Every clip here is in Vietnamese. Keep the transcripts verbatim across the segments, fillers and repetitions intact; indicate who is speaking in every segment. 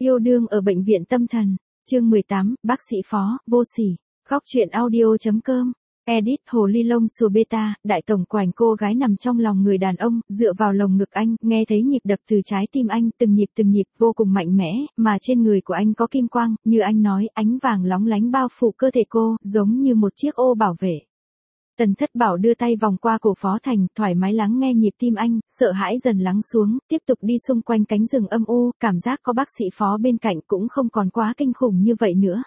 Speaker 1: Yêu đương ở bệnh viện tâm thần, chương mười tám, bác sĩ Phó, vô sỉ. Góc truyện audio.com. Edit Hồ Ly Lông Xùa Beta, đại tổng quảnh cô gái nằm trong lòng người đàn ông, dựa vào lồng ngực anh, nghe thấy nhịp đập từ trái tim anh, từng nhịp từng nhịp vô cùng mạnh mẽ, mà trên người của anh có kim quang, như anh nói, ánh vàng lóng lánh bao phủ cơ thể cô, giống như một chiếc ô bảo vệ. Tần Thất Bảo đưa tay vòng qua cổ Phó Thành, thoải mái lắng nghe nhịp tim anh, sợ hãi dần lắng xuống, tiếp tục đi xung quanh cánh rừng âm u, cảm giác có bác sĩ Phó bên cạnh cũng không còn quá kinh khủng như vậy nữa.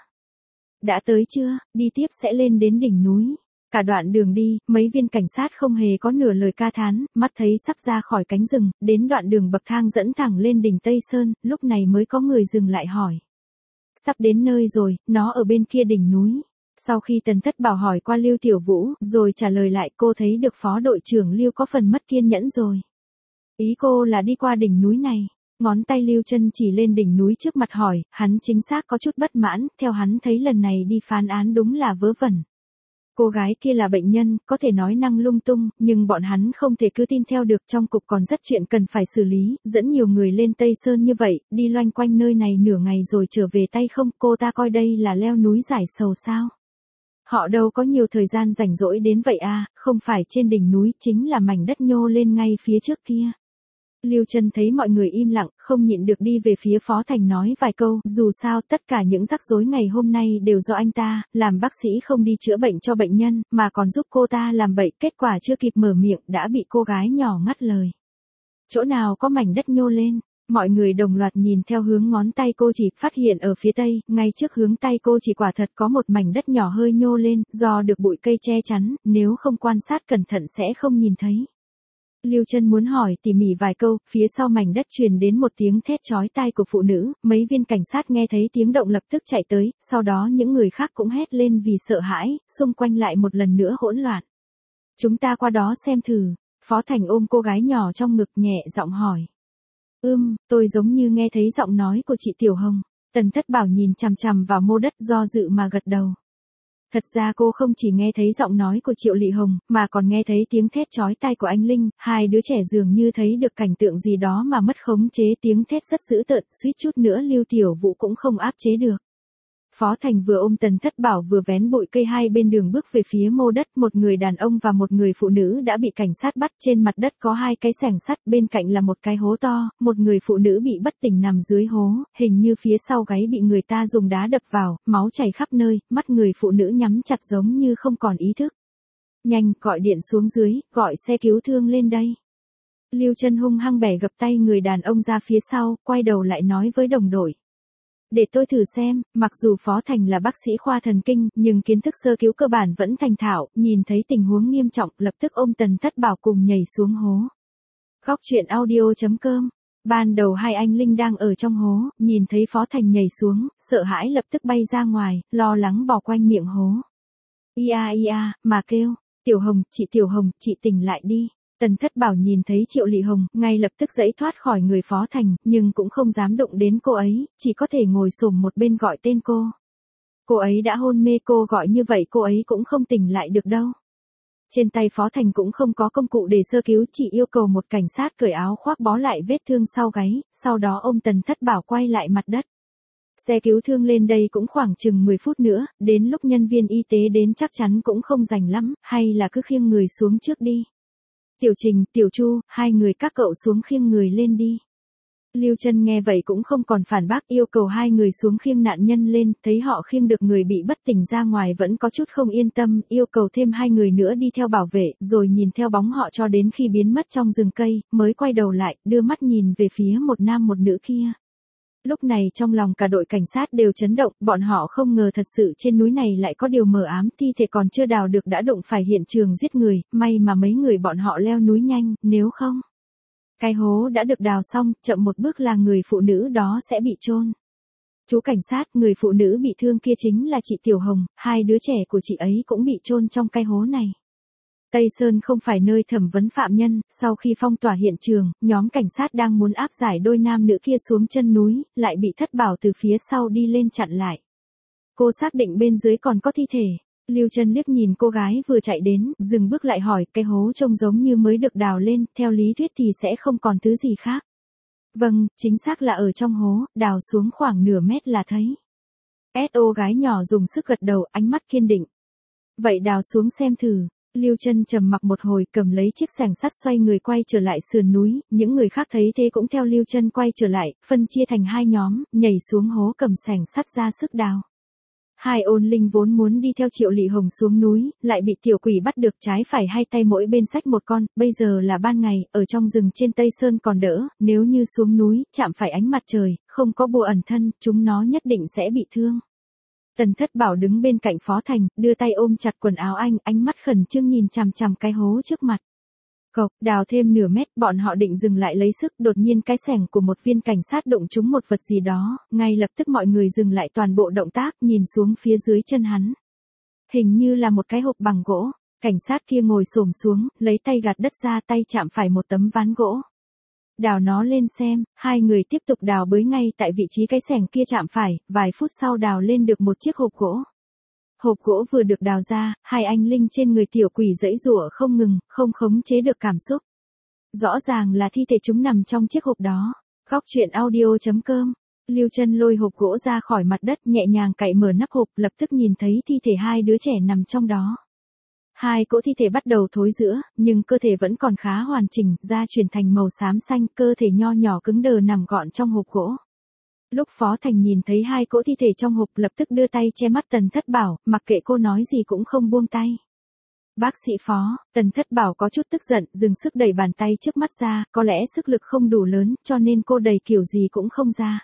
Speaker 1: Đã tới chưa, đi tiếp sẽ lên đến đỉnh núi. Cả đoạn đường đi, mấy viên cảnh sát không hề có nửa lời ca thán, mắt thấy sắp ra khỏi cánh rừng, đến đoạn đường bậc thang dẫn thẳng lên đỉnh Tây Sơn, lúc này mới có người dừng lại hỏi. Sắp đến nơi rồi, nó ở bên kia đỉnh núi. Sau khi Tần Thất Bảo hỏi qua Lưu Tiểu Vũ, rồi trả lời lại, cô thấy được Phó đội trưởng Lưu có phần mất kiên nhẫn rồi. Ý cô là đi qua đỉnh núi này. Ngón tay Lưu Chân chỉ lên đỉnh núi trước mặt hỏi, hắn chính xác có chút bất mãn, theo hắn thấy lần này đi phán án đúng là vớ vẩn. Cô gái kia là bệnh nhân, có thể nói năng lung tung, nhưng bọn hắn không thể cứ tin theo được, trong cục còn rất chuyện cần phải xử lý, dẫn nhiều người lên Tây Sơn như vậy, đi loanh quanh nơi này nửa ngày rồi trở về tay không, cô ta coi đây là leo núi giải sầu sao. Họ đâu có nhiều thời gian rảnh rỗi đến vậy à, không phải trên đỉnh núi, chính là mảnh đất nhô lên ngay phía trước kia. Lưu Chân thấy mọi người im lặng, không nhịn được đi về phía Phó Thành nói vài câu, dù sao tất cả những rắc rối ngày hôm nay đều do anh ta, làm bác sĩ không đi chữa bệnh cho bệnh nhân, mà còn giúp cô ta làm bậy, kết quả chưa kịp mở miệng đã bị cô gái nhỏ ngắt lời. Chỗ nào có mảnh đất nhô lên? Mọi người đồng loạt nhìn theo hướng ngón tay cô chỉ, phát hiện ở phía tây, ngay trước hướng tay cô chỉ quả thật có một mảnh đất nhỏ hơi nhô lên, do được bụi cây che chắn, nếu không quan sát cẩn thận sẽ không nhìn thấy. Lưu Chân muốn hỏi tỉ mỉ vài câu, phía sau mảnh đất truyền đến một tiếng thét chói tai của phụ nữ, mấy viên cảnh sát nghe thấy tiếng động lập tức chạy tới, sau đó những người khác cũng hét lên vì sợ hãi, xung quanh lại một lần nữa hỗn loạn. Chúng ta qua đó xem thử. Phó Thành ôm cô gái nhỏ trong ngực nhẹ giọng hỏi. Ưm, tôi giống như nghe thấy giọng nói của chị Tiểu Hồng. Tần Thất Bảo nhìn chằm chằm vào mô đất do dự mà gật đầu. Thật ra cô không chỉ nghe thấy giọng nói của Triệu Lị Hồng, mà còn nghe thấy tiếng thét chói tai của anh Linh, hai đứa trẻ dường như thấy được cảnh tượng gì đó mà mất khống chế, tiếng thét rất dữ tợn, suýt chút nữa Lưu Tiểu Vũ cũng không áp chế được. Phó Thành vừa ôm Tần Thất Bảo vừa vén bụi cây hai bên đường bước về phía mô đất, một người đàn ông và một người phụ nữ đã bị cảnh sát bắt, trên mặt đất có hai cái xẻng sắt, bên cạnh là một cái hố to, một người phụ nữ bị bất tỉnh nằm dưới hố, hình như phía sau gáy bị người ta dùng đá đập vào, máu chảy khắp nơi, mắt người phụ nữ nhắm chặt giống như không còn ý thức. Nhanh, gọi điện xuống dưới, gọi xe cứu thương lên đây. Lưu Chân hung hăng bẻ gập tay người đàn ông ra phía sau, quay đầu lại nói với đồng đội. Để tôi thử xem, mặc dù Phó Thành là bác sĩ khoa thần kinh, nhưng kiến thức sơ cứu cơ bản vẫn thành thạo, nhìn thấy tình huống nghiêm trọng, lập tức ôm Tần Thất Bảo cùng nhảy xuống hố. Góc truyện audio.com. Ban đầu hai anh Linh đang ở trong hố, nhìn thấy Phó Thành nhảy xuống, sợ hãi lập tức bay ra ngoài, lo lắng bò quanh miệng hố. Ia ia, mà kêu, Tiểu Hồng, chị Tiểu Hồng, chị tỉnh lại đi. Tần Thất Bảo nhìn thấy Triệu Lị Hồng, ngay lập tức giãy thoát khỏi người Phó Thành, nhưng cũng không dám động đến cô ấy, chỉ có thể ngồi xổm một bên gọi tên cô. Cô ấy đã hôn mê, cô gọi như vậy cô ấy cũng không tỉnh lại được đâu. Trên tay Phó Thành cũng không có công cụ để sơ cứu, chỉ yêu cầu một cảnh sát cởi áo khoác bó lại vết thương sau gáy, sau đó ôm Tần Thất Bảo quay lại mặt đất. Xe cứu thương lên đây cũng khoảng chừng mười phút nữa, đến lúc nhân viên y tế đến chắc chắn cũng không rảnh lắm, hay là cứ khiêng người xuống trước đi. Tiểu Trình, Tiểu Chu, hai người các cậu xuống khiêng người lên đi. Lưu Chân nghe vậy cũng không còn phản bác, yêu cầu hai người xuống khiêng nạn nhân lên, thấy họ khiêng được người bị bất tỉnh ra ngoài vẫn có chút không yên tâm, yêu cầu thêm hai người nữa đi theo bảo vệ, rồi nhìn theo bóng họ cho đến khi biến mất trong rừng cây, mới quay đầu lại, đưa mắt nhìn về phía một nam một nữ kia. Lúc này trong lòng cả đội cảnh sát đều chấn động, bọn họ không ngờ thật sự trên núi này lại có điều mờ ám, thi thể còn chưa đào được đã đụng phải hiện trường giết người, may mà mấy người bọn họ leo núi nhanh, nếu không. Cái hố đã được đào xong, chậm một bước là người phụ nữ đó sẽ bị chôn. Chú cảnh sát, người phụ nữ bị thương kia chính là chị Tiểu Hồng, hai đứa trẻ của chị ấy cũng bị chôn trong cái hố này. Tây Sơn không phải nơi thẩm vấn phạm nhân, sau khi phong tỏa hiện trường, nhóm cảnh sát đang muốn áp giải đôi nam nữ kia xuống chân núi, lại bị Thất Bảo từ phía sau đi lên chặn lại. Cô xác định bên dưới còn có thi thể. Lưu Chân liếc nhìn cô gái vừa chạy đến, dừng bước lại hỏi, cái hố trông giống như mới được đào lên, theo lý thuyết thì sẽ không còn thứ gì khác. Vâng, chính xác là ở trong hố, đào xuống khoảng nửa mét là thấy. ét ô gái nhỏ dùng sức gật đầu, ánh mắt kiên định. Vậy đào xuống xem thử. Lưu Chân trầm mặc một hồi, cầm lấy chiếc xẻng sắt xoay người quay trở lại sườn núi, những người khác thấy thế cũng theo Lưu Chân quay trở lại, phân chia thành hai nhóm, nhảy xuống hố cầm xẻng sắt ra sức đào. Hai ôn linh vốn muốn đi theo Triệu Lị Hồng xuống núi, lại bị tiểu quỷ bắt được, trái phải hai tay mỗi bên xách một con, bây giờ là ban ngày, ở trong rừng trên Tây Sơn còn đỡ, nếu như xuống núi, chạm phải ánh mặt trời, không có bùa ẩn thân, chúng nó nhất định sẽ bị thương. Tần Thất Bảo đứng bên cạnh Phó Thành, đưa tay ôm chặt quần áo anh, ánh mắt khẩn trương nhìn chằm chằm cái hố trước mặt. Cộc, đào thêm nửa mét, bọn họ định dừng lại lấy sức, đột nhiên cái xẻng của một viên cảnh sát đụng trúng một vật gì đó, ngay lập tức mọi người dừng lại toàn bộ động tác, nhìn xuống phía dưới chân hắn. Hình như là một cái hộp bằng gỗ, cảnh sát kia ngồi xổm xuống, lấy tay gạt đất ra, tay chạm phải một tấm ván gỗ. Đào nó lên xem, hai người tiếp tục đào bới ngay tại vị trí cái xẻng kia chạm phải, vài phút sau đào lên được một chiếc hộp gỗ. Hộp gỗ vừa được đào ra, hai anh linh trên người tiểu quỷ giãy giụa không ngừng, không khống chế được cảm xúc. Rõ ràng là thi thể chúng nằm trong chiếc hộp đó. Góc truyện audio chấm com. Lưu Chân lôi hộp gỗ ra khỏi mặt đất, nhẹ nhàng cạy mở nắp hộp, lập tức nhìn thấy thi thể hai đứa trẻ nằm trong đó. Hai cỗ thi thể bắt đầu thối rữa, nhưng cơ thể vẫn còn khá hoàn chỉnh, da chuyển thành màu xám xanh, cơ thể nho nhỏ cứng đờ nằm gọn trong hộp gỗ. Lúc Phó Thành nhìn thấy hai cỗ thi thể trong hộp, lập tức đưa tay che mắt Tần Thất Bảo, mặc kệ cô nói gì cũng không buông tay. Bác sĩ Phó, Tần Thất Bảo có chút tức giận, dừng sức đẩy bàn tay trước mắt ra, có lẽ sức lực không đủ lớn, cho nên cô đẩy kiểu gì cũng không ra.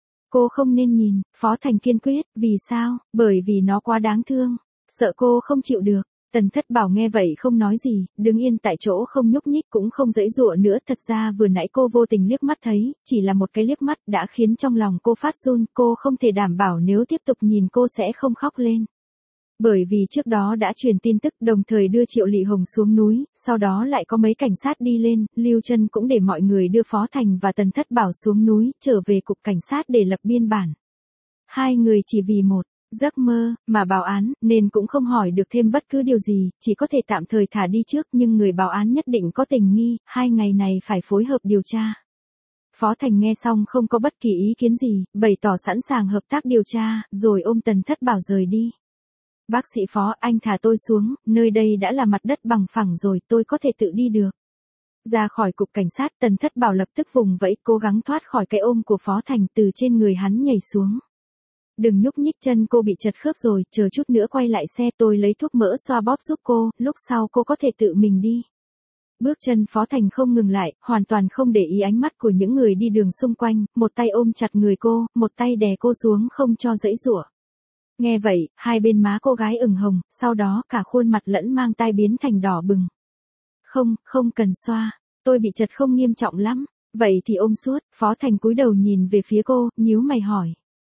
Speaker 1: Cô không nên nhìn, Phó Thành kiên quyết, vì sao, bởi vì nó quá đáng thương, sợ cô không chịu được. Tần Thất Bảo nghe vậy không nói gì, đứng yên tại chỗ không nhúc nhích cũng không giãy giụa nữa, thật ra vừa nãy cô vô tình liếc mắt thấy, chỉ là một cái liếc mắt đã khiến trong lòng cô phát run, cô không thể đảm bảo nếu tiếp tục nhìn cô sẽ không khóc lên. Bởi vì trước đó đã truyền tin tức đồng thời đưa Triệu Lị Hồng xuống núi, sau đó lại có mấy cảnh sát đi lên, Lưu Chân cũng để mọi người đưa Phó Thành và Tần Thất Bảo xuống núi, trở về cục cảnh sát để lập biên bản. Hai người chỉ vì một giấc mơ, mà báo án, nên cũng không hỏi được thêm bất cứ điều gì, chỉ có thể tạm thời thả đi trước, nhưng người báo án nhất định có tình nghi, hai ngày này phải phối hợp điều tra. Phó Thành nghe xong không có bất kỳ ý kiến gì, bày tỏ sẵn sàng hợp tác điều tra, rồi ôm Tần Thất Bảo rời đi. Bác sĩ Phó, anh thả tôi xuống, nơi đây đã là mặt đất bằng phẳng rồi, tôi có thể tự đi được. Ra khỏi cục cảnh sát, Tần Thất Bảo lập tức vùng vẫy, cố gắng thoát khỏi cái ôm của Phó Thành, từ trên người hắn nhảy xuống. Đừng nhúc nhích, chân cô bị chật khớp rồi, chờ chút nữa quay lại xe, tôi lấy thuốc mỡ xoa bóp giúp cô, lúc sau cô có thể tự mình đi. Bước chân Phó Thành không ngừng lại, hoàn toàn không để ý ánh mắt của những người đi đường xung quanh, một tay ôm chặt người cô, một tay đè cô xuống không cho giãy giụa. Nghe vậy, hai bên má cô gái ửng hồng, sau đó cả khuôn mặt lẫn mang tai biến thành đỏ bừng. Không, không cần xoa, tôi bị chật không nghiêm trọng lắm, vậy thì ôm suốt. Phó Thành cúi đầu nhìn về phía cô, nhíu mày hỏi.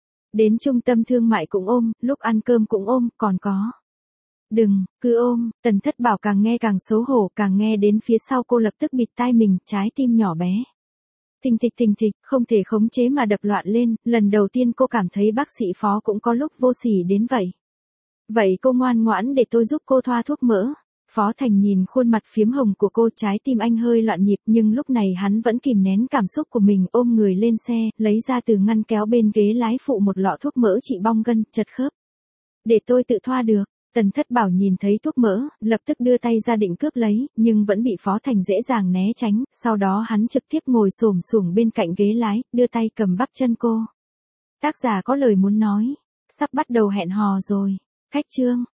Speaker 1: Đến trung tâm thương mại cũng ôm, lúc ăn cơm cũng ôm, còn có. Đừng, cứ ôm. Tần Thất Bảo càng nghe càng xấu hổ, càng nghe đến phía sau cô lập tức bịt tai mình, trái tim nhỏ bé. Thình thịch thình thịch, không thể khống chế mà đập loạn lên, lần đầu tiên cô cảm thấy bác sĩ Phó cũng có lúc vô sỉ đến vậy. Vậy cô ngoan ngoãn để tôi giúp cô thoa thuốc mỡ. Phó Thành nhìn khuôn mặt phiếm hồng của cô, trái tim anh hơi loạn nhịp, nhưng lúc này hắn vẫn kìm nén cảm xúc của mình, ôm người lên xe, lấy ra từ ngăn kéo bên ghế lái phụ một lọ thuốc mỡ trị bong gân, chật khớp. Để tôi tự thoa được. Tần Thất Bảo nhìn thấy thuốc mỡ, lập tức đưa tay ra định cướp lấy, nhưng vẫn bị Phó Thành dễ dàng né tránh, sau đó hắn trực tiếp ngồi xổm xuống bên cạnh ghế lái, đưa tay cầm bắp chân cô. Tác giả có lời muốn nói, sắp bắt đầu hẹn hò rồi. Khách chương.